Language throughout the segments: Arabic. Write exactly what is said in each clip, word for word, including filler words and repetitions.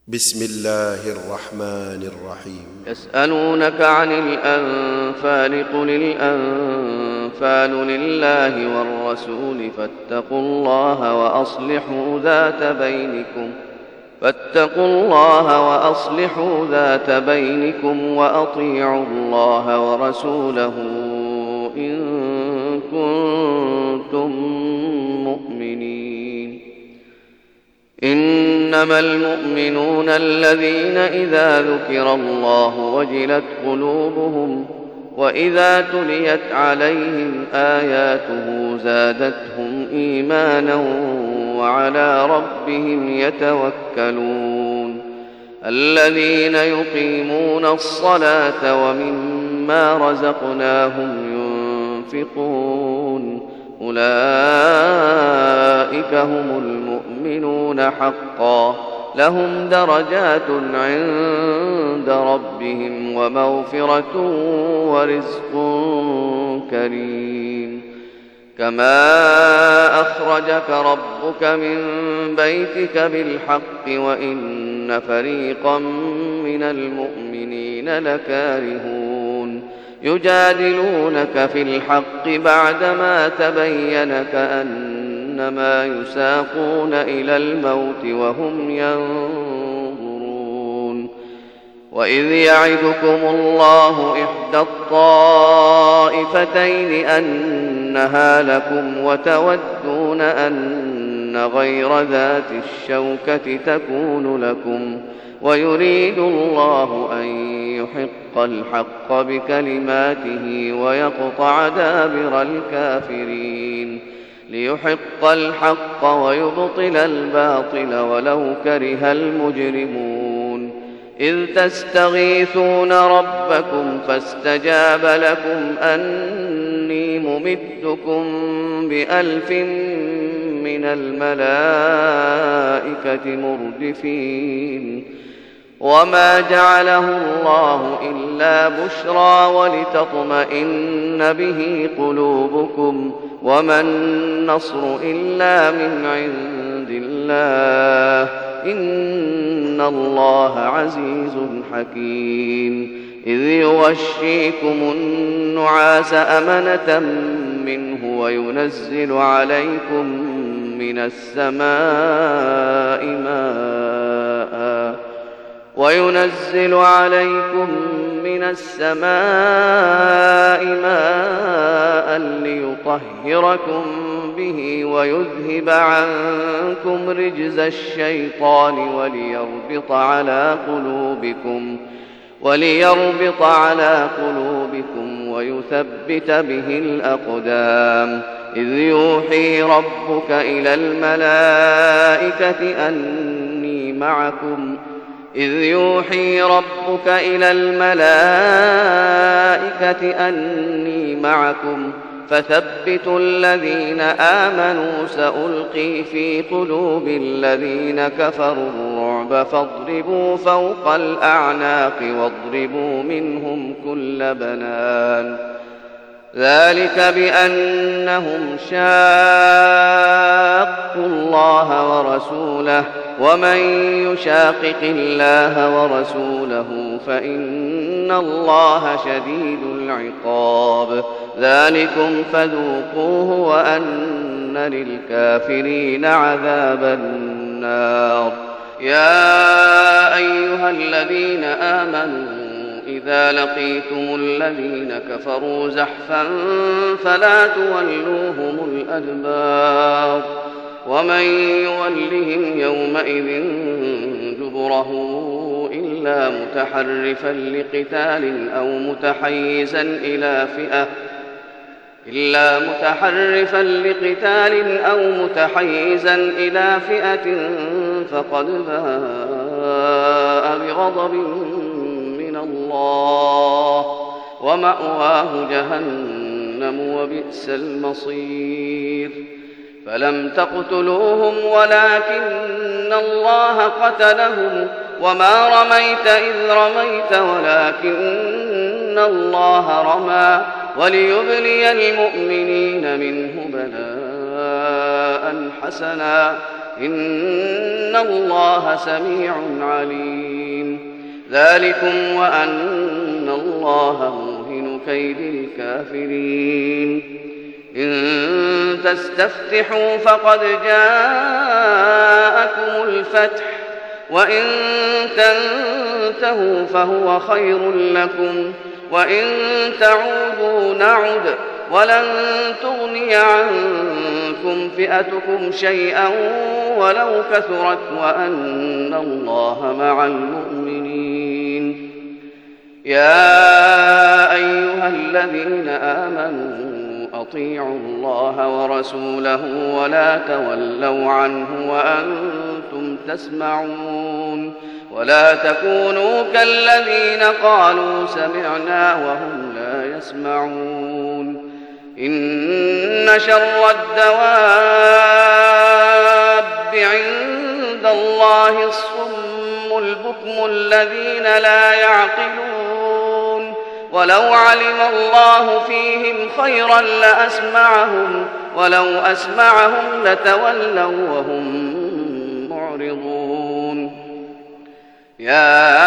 بسم الله الرحمن الرحيم. يسألونك عن الأنفال قل الأنفال لله والرسول فاتقوا الله وأصلحوا ذات بينكم فاتقوا الله وأصلحوا ذات بينكم وأطيعوا الله ورسوله إن كنتم مؤمنين. إنما المؤمنون الذين إذا ذكر الله وجلت قلوبهم وإذا تليت عليهم آياته زادتهم إيمانا وعلى ربهم يتوكلون. الذين يقيمون الصلاة ومما رزقناهم ينفقون أولئك هم المؤمنون حقا لهم درجات عند ربهم ومغفرة ورزق كريم. كما أخرجك ربك من بيتك بالحق وإن فريقا من المؤمنين لكارهون يجادلونك في الحق بعدما تبين كأنما يساقون إلى الموت وهم ينظرون. وإذ يعدكم الله إحدى الطائفتين أنها لكم وتودون أن غير ذات الشوكة تكون لكم ويريد الله أن يحق الحق بكلماته ويقطع دابر الكافرين ليحق الحق ويبطل الباطل ولو كره المجرمون. إذ تستغيثون ربكم فاستجاب لكم أني ممدكم بألف من الملائكة مردفين. وما جعله الله إلا بشرى ولتطمئن به قلوبكم وما النصر إلا من عند الله إن الله عزيز حكيم. إذ يغشيكم النعاس أمنة منه وينزل عليكم من السماء ماء وينزل عليكم من السماء ماء ليطهركم به ويذهب عنكم رجز الشيطان وليربط على قلوبكم وليربط على قلوبكم ويثبت به الأقدام. إذ يوحي ربك إلى الملائكة أني معكم إذ يوحي ربك إلى الملائكة أني معكم فثبتوا الذين آمنوا سألقي في قلوب الذين كفروا الرعب فاضربوا فوق الأعناق واضربوا منهم كل بنان. ذلك بأنهم شاقوا الله ورسوله ومن يشاقق الله ورسوله فإن الله شديد العقاب. ذلكم فذوقوه وأن للكافرين عذاب النار. يا أيها الذين آمنوا إذا لقيتم الذين كفروا زحفا فلا تولوهم الأدبار ومن يولهم يومئذ دبره إلا متحرفا لقتال أو متحيزا إلى فئة إلا متحرفا لقتال أو متحيزا إلى فئة فقد باء بغضب من الله ومأواه جهنم وبئس المصير. فلم تقتلوهم ولكن الله قتلهم وما رميت إذ رميت ولكن الله رمى وليبلي المؤمنين منه بلاء حسنا إن الله سميع عليم. ذلكم وأن الله موهن كيد الكافرين. إن تستفتحوا فقد جاءكم الفتح وإن تنتهوا فهو خير لكم وإن تعودوا نعد ولن تغني عنكم فئتكم شيئا ولو كثرت وأن الله مع المؤمنين. يا أيها الذين آمنوا أطيعوا الله ورسوله ولا تولوا عنه وأنتم تسمعون ولا تكونوا كالذين قالوا سمعنا وهم لا يسمعون. إن شر الدواب عند الله الصم البكم الذين لا يعقلون. ولو علم الله فيهم خيرا لأسمعهم ولو أسمعهم لتولوا وهم معرضون. يا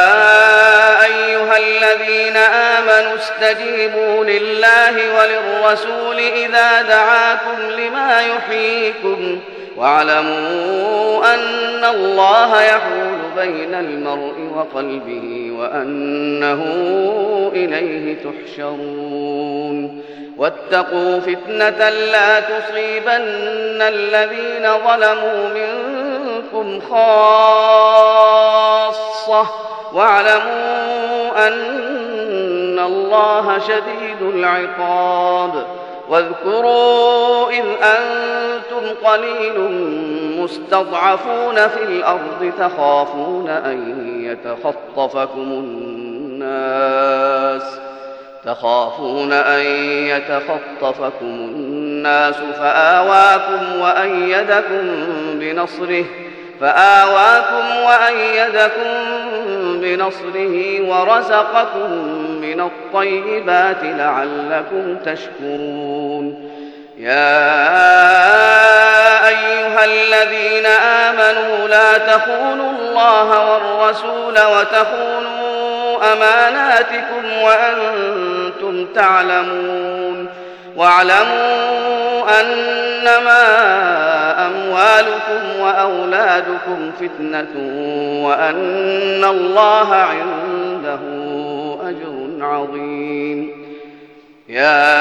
أيها الذين آمنوا استجيبوا لله وللرسول إذا دعاكم لما يحييكم واعلموا أن الله يحول بين المرء وقلبه وأنه إليه تحشرون. واتقوا فتنة لا تصيبن الذين ظلموا منكم خاصة واعلموا أن الله شديد العقاب. واذكروا إذ أنتم قليل مستضعفون في الأرض تخافون أن يتخطفكم الناس تخافون أن يتخطفكم الناس فآواكم وأيدكم بنصره فآواكم وأيدكم بنصره ورزقكم من الطيبات لعلكم تشكرون. يا أيها الذين آمنوا لا تخونوا الله والرسول وتخونوا أماناتكم وأنتم تعلمون. واعلموا أنما أموالكم وأولادكم فتنة وأن الله عنده أجر عظيم. يا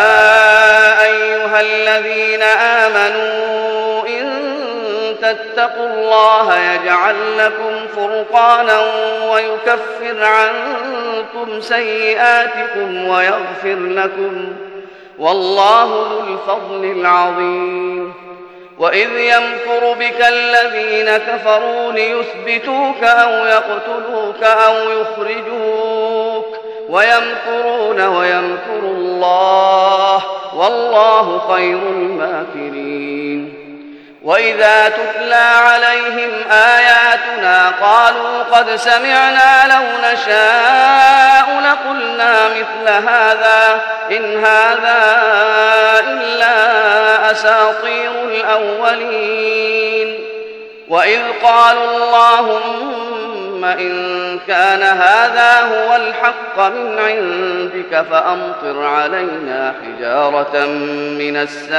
أيها الذين آمنوا إن تتقوا الله يجعل لكم فرقانا ويكفر عنكم سيئاتكم ويغفر لكم والله ذو الفضل العظيم. وإذ يمكر بك الذين كفروا ليثبتوك أو يقتلوك أو يخرجوك ويمكرون ويمكر الله والله خير الماكرين. وإذا تتلى عليهم آياتنا قالوا قد سمعنا لو نشاء لقلنا مثل هذا إن هذا إلا أساطير الأولين. وإذ قالوا اللهم إن كان هذا هو الحق من عندك فأمطر علينا حجارة من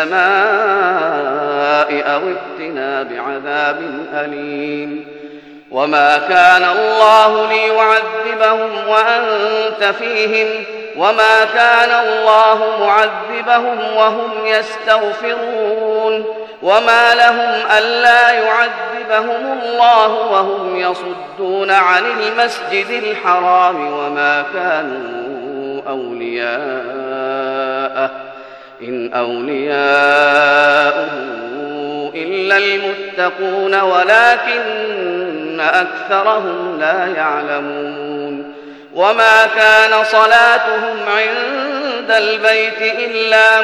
السماء أو ائتنا بعذاب أليم. وما كان الله ليعذبهم وأنت فيهم وما كان الله معذبهم وهم يستغفرون وما لهم ألا يعذبهم الله وهم يصدون عن المسجد الحرام وما كانوا أولياءه إن أولياؤه إلا المتقون ولكن أكثرهم لا يعلمون. وما كان صلاتهم عند البيت إلا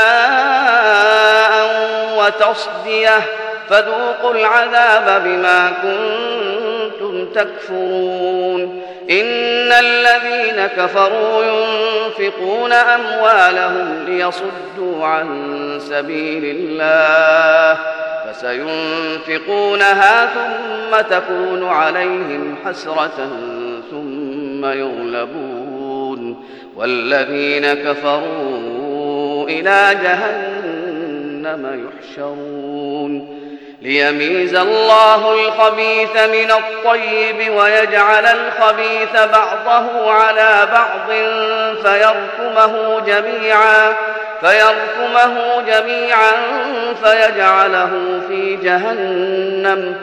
مكاء وتصدية فذوقوا العذاب بما كنتم تكفرون. إن الذين كفروا ينفقون أموالهم ليصدوا عن سبيل الله فسينفقونها ثم تكون عليهم حسرة ثم يغلبون والذين كفروا إلى جهنم يحشرون ليميز الله الخبيث من الطيب ويجعل الخبيث بعضه على بعض فيركمه جميعا فيركمه جميعا فيجعله في جهنم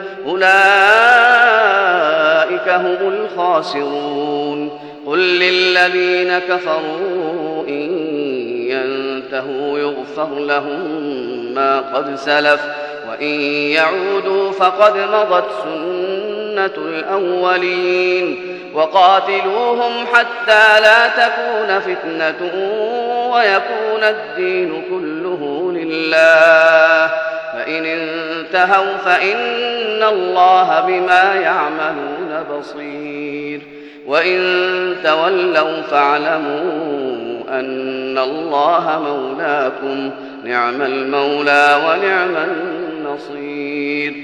أولئك هم الخاسرون قل للذين كفروا إن ينتهوا يغفر لهم ما قد سلف وإن يعودوا فقد مضت سنة الأولين وقاتلوهم حتى لا تكون فتنة ويكون الدين كله لله فإن انتهوا فإن الله بما يعملون بصير وإن تولوا فاعلموا أن الله مولاكم نعم المولى ونعم النصير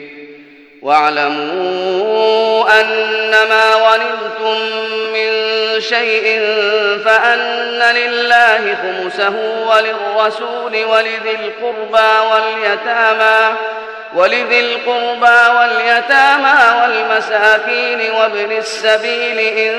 واعلموا أنما غنمتم من شيء فأن لله خمسه وللرسول ولذي القربى واليتامى ولذي القربى واليتامى والمساكين وابن السبيل إن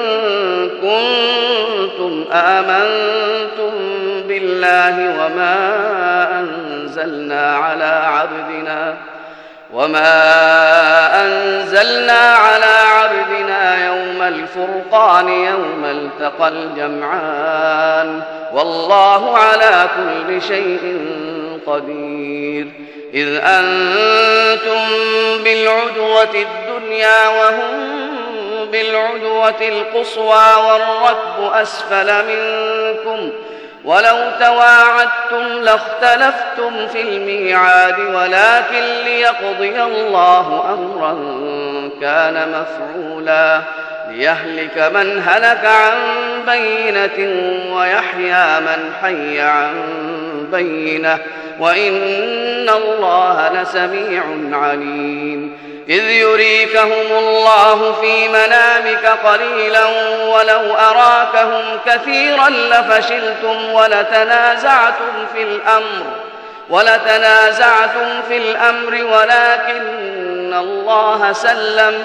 كنتم آمنتم بالله وما أنزلنا على عبدنا وما أنزلنا على عبدنا يوم الفرقان يوم التقى الجمعان والله على كل شيء قدير إذ أنتم بالعدوة الدنيا وهم بالعدوة القصوى والركب أسفل منكم ولو تواعدتم لاختلفتم في الميعاد ولكن ليقضي الله أمرا كان مفعولا ليهلك من هلك عن بينة ويحيى من حي عن بينة وإن الله لسميع عليم إذ يريكهم الله في منامك قليلا ولو أراكهم كثيرا لفشلتم ولتنازعتم في الأمر ولتنازعتم في الأمر ولكن الله سلم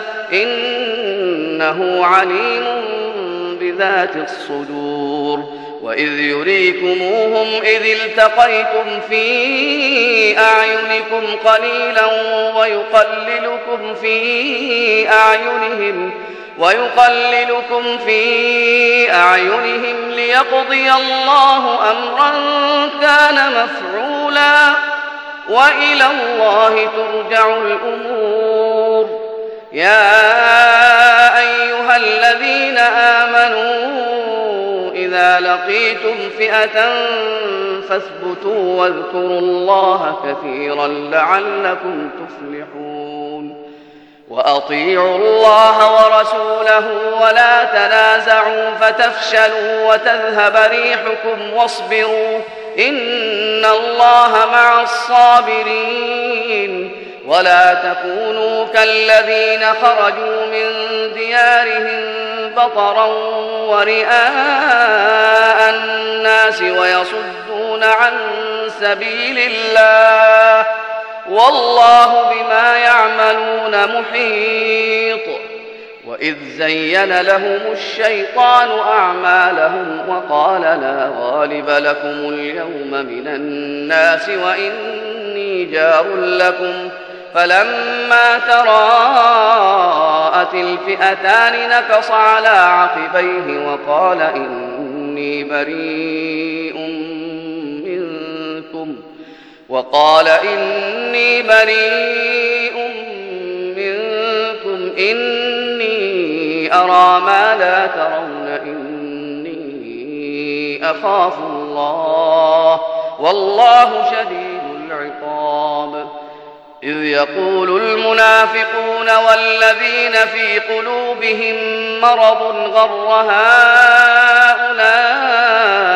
إنه عليم بذات الصدور وإذ يريكموهم إذ التقيتم في أعينكم قليلا ويقللكم في أعينهم ويقللكم في أعينهم ليقضي الله أمرا كان مفعولا وإلى الله ترجع الأمور يا أيها الذين آمنوا إذا لقيتم فئة فاثبتوا واذكروا الله كثيرا لعلكم تفلحون وأطيعوا الله ورسوله ولا تنازعوا فتفشلوا وتذهب ريحكم واصبروا إن الله مع الصابرين ولا تكونوا كالذين خرجوا من ديارهم بطرا ورئاء الناس ويصدون عن سبيل الله والله بما يعملون محيط وإذ زين لهم الشيطان أعمالهم وقال لا غالب لكم اليوم من الناس وإني جار لكم فلما تراءت الفئتان نكص على عقبيه وقال إني بريء منكم وقال إني بريء منكم إني أرى ما لا ترون إني أخاف الله والله شديد العقاب إذ يقول المنافقون والذين في قلوبهم مرض غر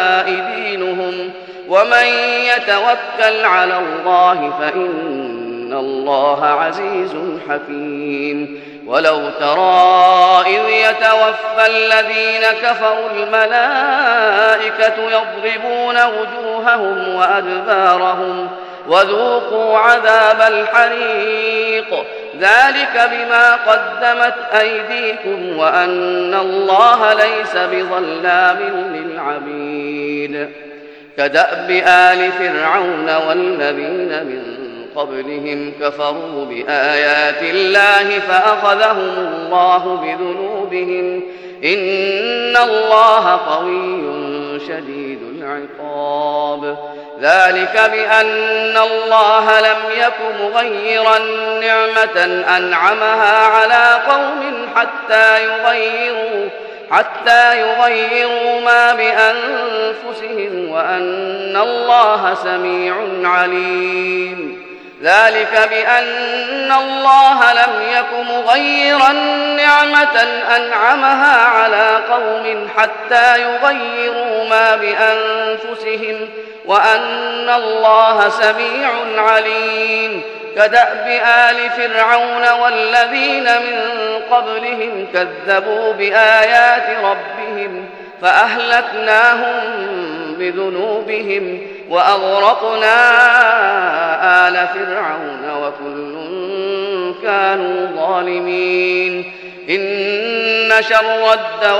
هؤلاء دينهم ومن يتوكل على الله فإن وأن الله عزيز حكيم. ولو ترى إذ يتوفى الذين كفروا الملائكة يضربون وجوههم وأدبارهم وذوقوا عذاب الحريق ذلك بما قدمت أيديكم وأن الله ليس بظلام للعبيد. كدأب آل فرعون والذين من قبلهم كفروا بآيات الله فأخذهم الله بذنوبهم إن الله قوي شديد العقاب. ذلك بأن الله لم يك مغيرا نعمة أنعمها على قوم حتى يغيروا حتى يغيروا ما بأنفسهم وأن الله سميع عليم. ذلك بأن الله لم يك مغيرا نعمة أنعمها على قوم حتى يغيروا ما بأنفسهم وأن الله سميع عليم. كدأب آل فرعون والذين من قبلهم كذبوا بآيات ربهم فأهلكناهم بذنوبهم وأغرقنا آل فرعون وكل كانوا ظالمين. إن شر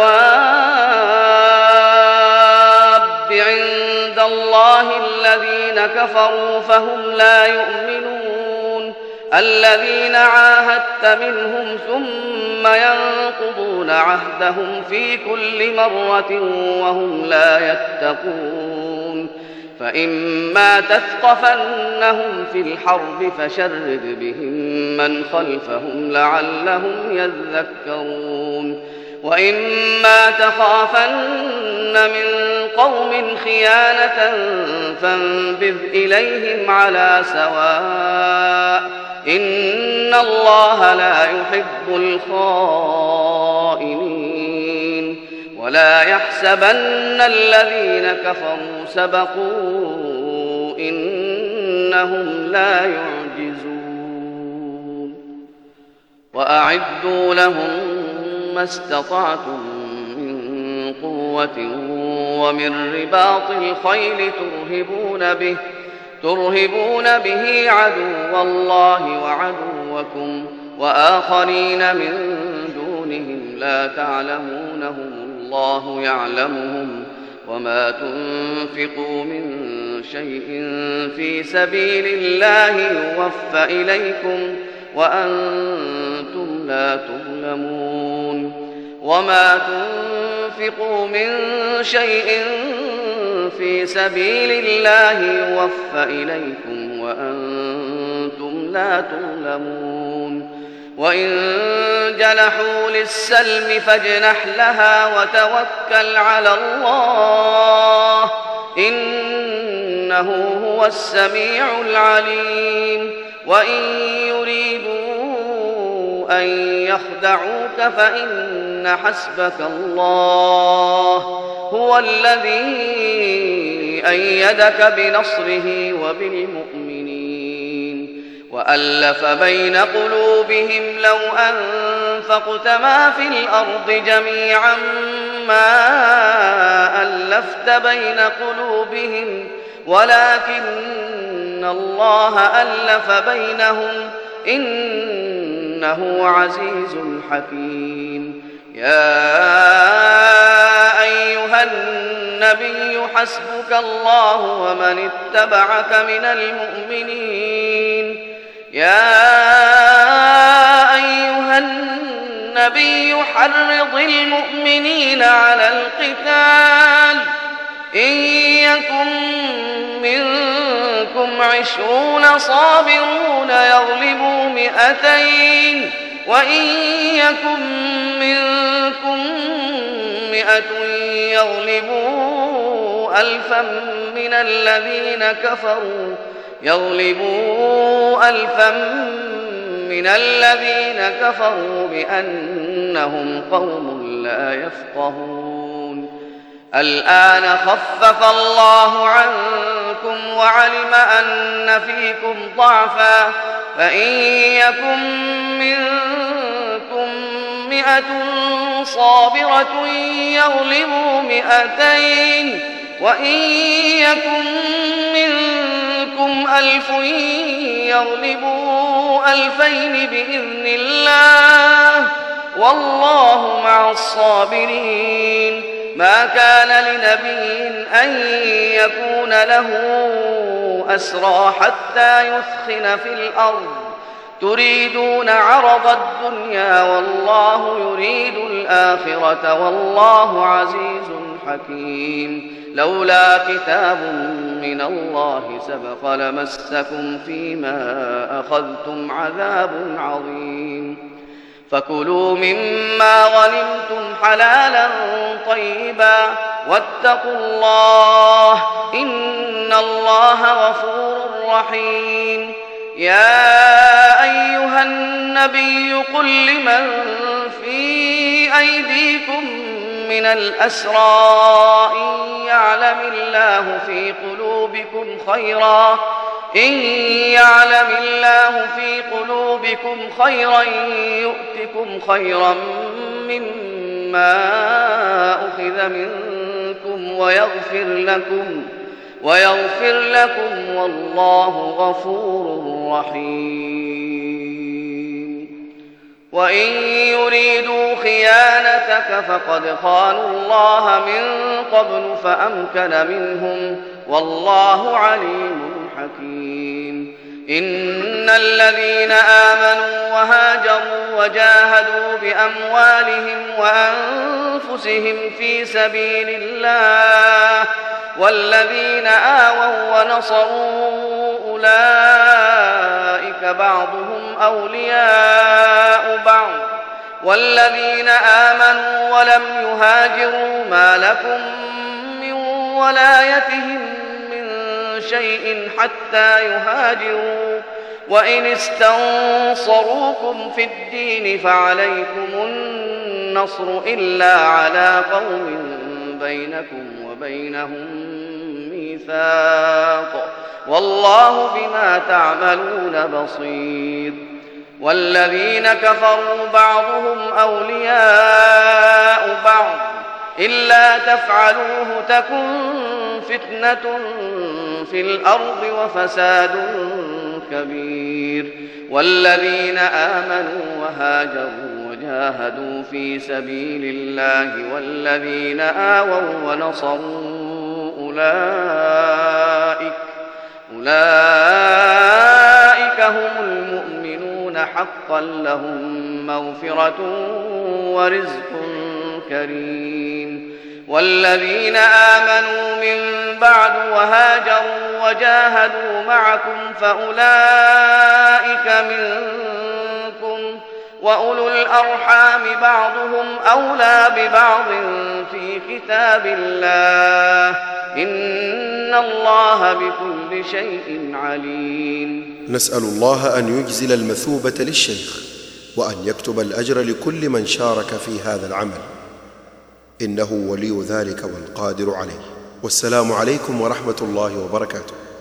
الدواب عند الله الذين كفروا فهم لا يؤمنون. الذين عاهدت منهم ثم ينقضون عهدهم في كل مرة وهم لا يتقون. فإما تثقفنهم في الحرب فشرد بهم من خلفهم لعلهم يذكرون. وإما تخافن من قوم خيانة فانبذ إليهم على سواء إن الله لا يحب الخائنين. ولا يحسبن الذين كفروا سبقوا إنهم لا يعجزون. وأعدوا لهم ما استطعتم من قوة ومن رباط الخيل ترهبون به ترهبون به عدو الله وعدوكم وآخرين من دونهم لا تعلمونهم الله يعلمهم. وما تنفقوا من شيء في سبيل الله يوفى إليكم وأنتم لا تظلمون. وما تنفقوا من شيء في سبيل الله يوفى إليكم وأنتم لا تظلمون. وإن جنحوا للسلم فاجنح لها وتوكل على الله إنه هو السميع العليم. وإن يريدوا أن يخدعوك فإن حسبك الله هو الذي أيدك بنصره وبالمؤمنين. وألف بين قلوبهم لو أنفقت ما في الأرض جميعا ما ألفت بين قلوبهم ولكن الله ألف بينهم إنه عزيز حكيم. يا أيها النبي حسبك الله ومن اتبعك من المؤمنين. يا أيها النبي حرض المؤمنين على القتال إن يكن منكم عشرون صابرون يغلبوا مئتين وإن يكن منكم مئة يغلبوا ألفا من الذين كفروا يغلبوا ألفا من الذين كفروا بأنهم قوم لا يفقهون. الآن خفف الله عنكم وعلم أن فيكم ضعفا فإن يكن منكم مئة صابرة يغلبوا مئتين وإن يكن منكم ألف يغلبوا ألفين بإذن الله والله مع الصابرين. ما كان لنبي أن يكون له أسرى حتى يثخن في الأرض تريدون عرض الدنيا والله يريد الآخرة والله عزيز حكيم. لولا كتاب من الله سبق لمسكم فيما أخذتم عذاب عظيم. فكلوا مما غنمتم حلالا طيبا واتقوا الله إن الله غفور رحيم. يا أيها النبي قل لمن في أيديكم من الأسرى إن يعلم الله في قلوبكم خيرا إن يعلم الله في قلوبكم خيرا يؤتكم خيرا مما أخذ منكم ويغفر لكم ويغفر لكم والله غفور رحيم. وإن يريدوا خيانتك فقد خانوا الله من قبل فأمكن منهم والله عليم حكيم. إن الذين آمنوا وهاجروا وجاهدوا بأموالهم وأنفسهم في سبيل الله والذين آووا ونصروا أولئك بعضهم أولياء بعض والذين آمنوا ولم يهاجروا ما لكم من ولايتهم من شيء حتى يهاجروا وإن استنصروكم في الدين فعليكم النصر إلا على قوم بينكم وبينهم ميثاق والله بما تعملون بصير. والذين كفروا بعضهم أولياء بعض إلا تفعلوه تكن فتنة في الأرض وفساد كبير. والذين آمنوا وهاجروا وجاهدوا في سبيل الله والذين آووا ونصروا أولئك أولئك هم المؤمنون حقا لهم مغفرة ورزق كريم. والذين آمنوا من بعد وهاجروا وجاهدوا معكم فأولئك منكم وأولو الأرحام بعضهم أولى ببعض في كتاب الله إن الله بكل شيء عليم. نسأل الله أن يجزل المثوبة للشيخ وأن يكتب الأجر لكل من شارك في هذا العمل إنه ولي ذلك والقادر عليه. والسلام عليكم ورحمة الله وبركاته.